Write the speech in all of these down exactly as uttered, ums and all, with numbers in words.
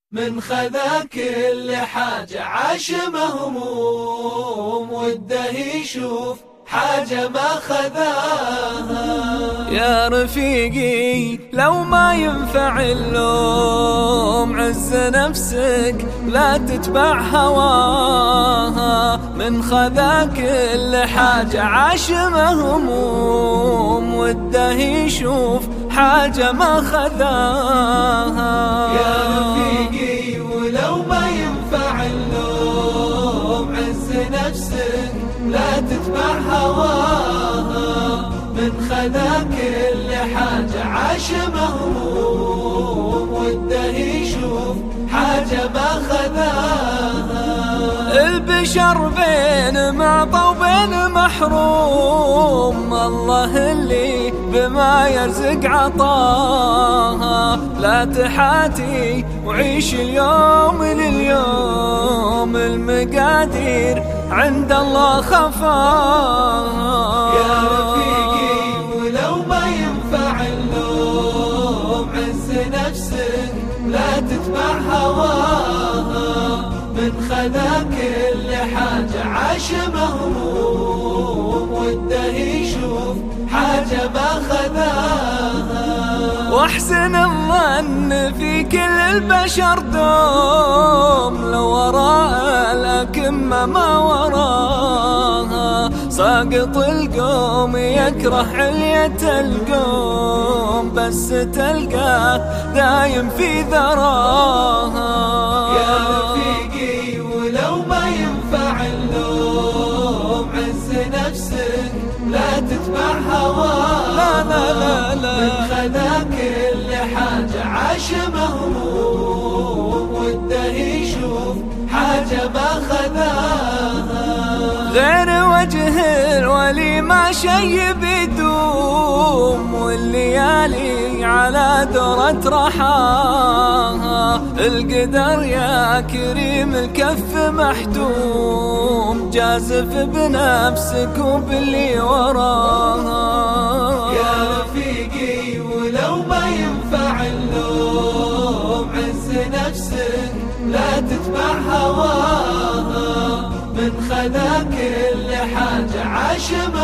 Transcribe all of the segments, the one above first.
من خذا كل حاجة عاش مهموم وده يشوف حاجة ما خذاها. يا رفيقي لو ما ينفع اللوم عز نفسك لا تتبع هواها. من خذا كل حاجة عاش مهموم وده يشوف حاجة ما خذاها. يا رفيقي ولو ما ينفع اللوم عز نفسك لا تتبع هواها. من خذا كل حاجة عاش مهموم وده يشوف حاجة ما خذاها. البشر بين معطى وبين محروم، الله اللي بما يرزق عطاها. لا تحاتي وعيش اليوم لليوم، المقادير عند الله خفاها. يا رفيقي ولو ما ينفع اللوم عز نفسك لا تتبع هواها. من خذا كل حاجة عاش مهموم وده يشوف حاجة ما خذاها. واحسن الظن في كل البشر دوم، لو وراء الأكمة ما وراها. ساقط القوم يكره علية القوم، بس تلقاه دايم في ذراها. يا رفيقي ولو ما ينفع اللوم عز نفسك لا تتبع هواها. لا لا لا لا. من خذا كل حاجة عاش مهموم وده يشوف حاجة ما خذاها. غير وجه الولي ما شي بيدوم، والليالي على درة رحاها. القدر يا كريم الكف محتوم، جازف بنفسك وباللي وراها. يا رفيقي ولو ما ينفع اللوم عز نفسك لا تتبع هواها. من خذا كل حاجة عاش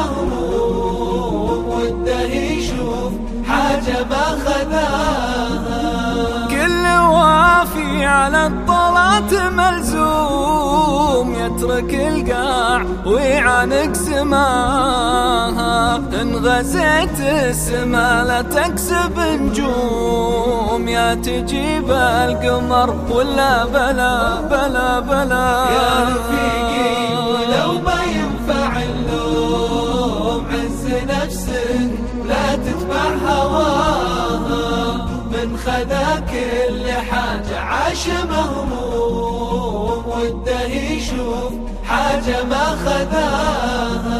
مهموم وده يشوف حاجة ما خذاها. كل وافي على الطلعة ملزوم، يترك القاع ويعانق سماها. إن غزيت السما لا تكسب نجوم، يا تجيب القمر ولا بلا بلا بلا. يا رفيقي ولو ما ينفع اللوم عز نفسك لا تتبع هواها. من خذا كل حاجة عاش مهموم وده يشوف حاجة ما خذاها.